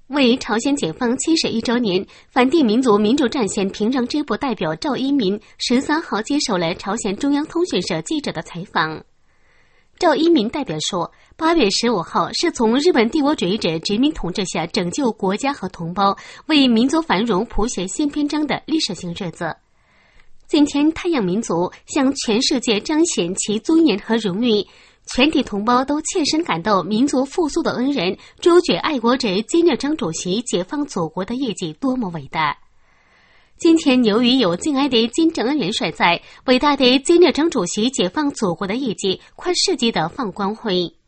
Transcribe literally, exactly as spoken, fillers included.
为朝鲜解放七十一周年，反帝民族民主战线平壤支部代表赵一民十三号接受了朝鲜中央通讯社记者的采访。赵一民代表说，八月十五号是从日本帝国主义者殖民统治下拯救国家和同胞，为民族繁荣谱写新篇章的历史性日子。今天，太阳民族向全世界彰显其尊严和荣誉，全体同胞都切身感到民族复苏的恩人朱觉爱国者金日成主席解放祖国的业绩多么伟大。今天由于有敬爱的金正恩元帅在，伟大的金日成主席解放祖国的业绩快世界的放光辉。